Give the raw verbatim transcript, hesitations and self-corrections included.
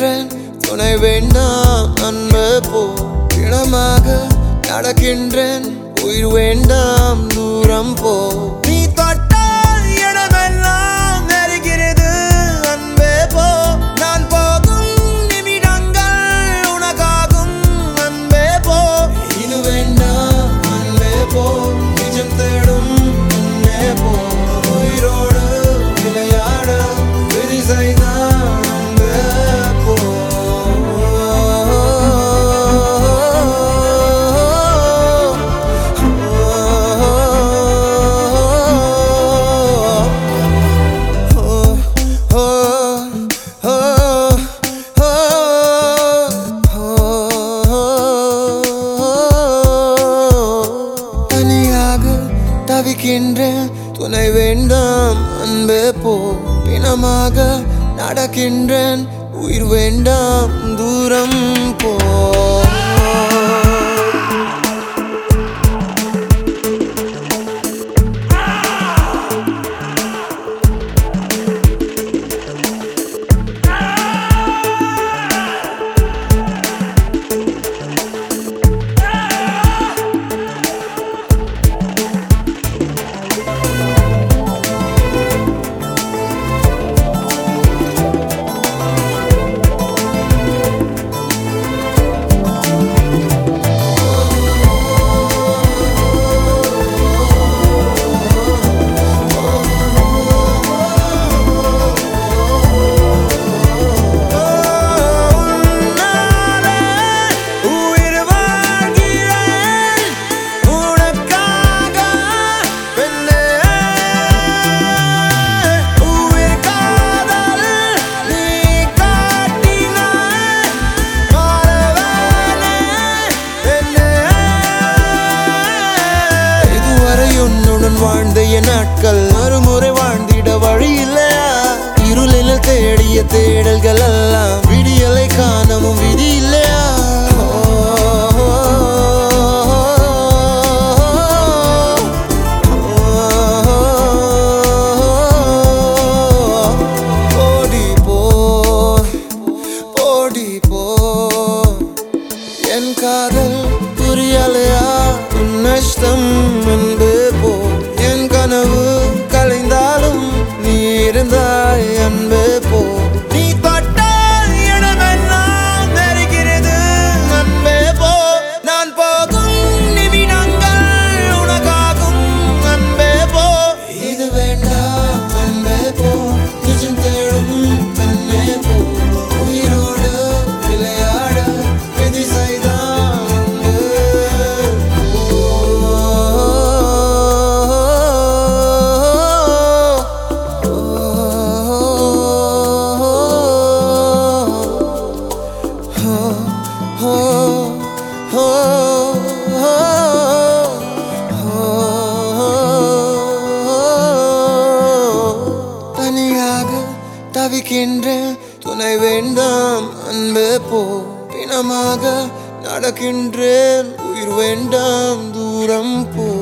தவிக்கின்றேன் துணை வேண்டாம் அன்பே போ பிணமாக நடக்கின்றேன் உயிர் வேண்டாம் தூரம் போ நீ தொட்டால் இடமெல்லாம் நெருகிறது அன்பே போ நான் போகும் நிமிடங்கள் உனக்காகும் அன்பே போ இது வேண்டாம் அன்பே போ நிஜம் தேடும் அன்பே போ உயிரோடு விளையாட விதி செய்தான் அன்பே போ தவிக்கின்றேன் துணை வேண்டாம் அன்பே போ பிணமாக நடக்கின்றேன் உயிர் வேண்டாம் தூரம் போ வாழ்ந்த என் நாட்கள் மறுமுறை வாழ்ந்திட வழி இல்லையா இருளில் தேடிய தேடல்கள் எல்லாம் விடியலை காணவும் விதி இல்லையா ஓடி போ ஓடி போ என் காதல் புரியலையா உன் நஷ்டம் அன்பே போ கனவு கலைந்தாலும் நீ இருந்தாய் அன்பே போ நீ தொட்டால் இடமெல்லாம் நெருகிறது அன்பே போ நான் போகும் நிமிடங்கள் உனக்காகும் அன்பே போ இது வேண்டாம் அன்பே போ நிஜம் தேடும் அன்பே போ உயிரோடு விளையாட விதி செய்தான் தவிக்கின்றேன் துணை வேண்டாம் அன்பே போ பிணமாக நடக்கின்றேன் உயிர் வேண்டாம் தூரம் போ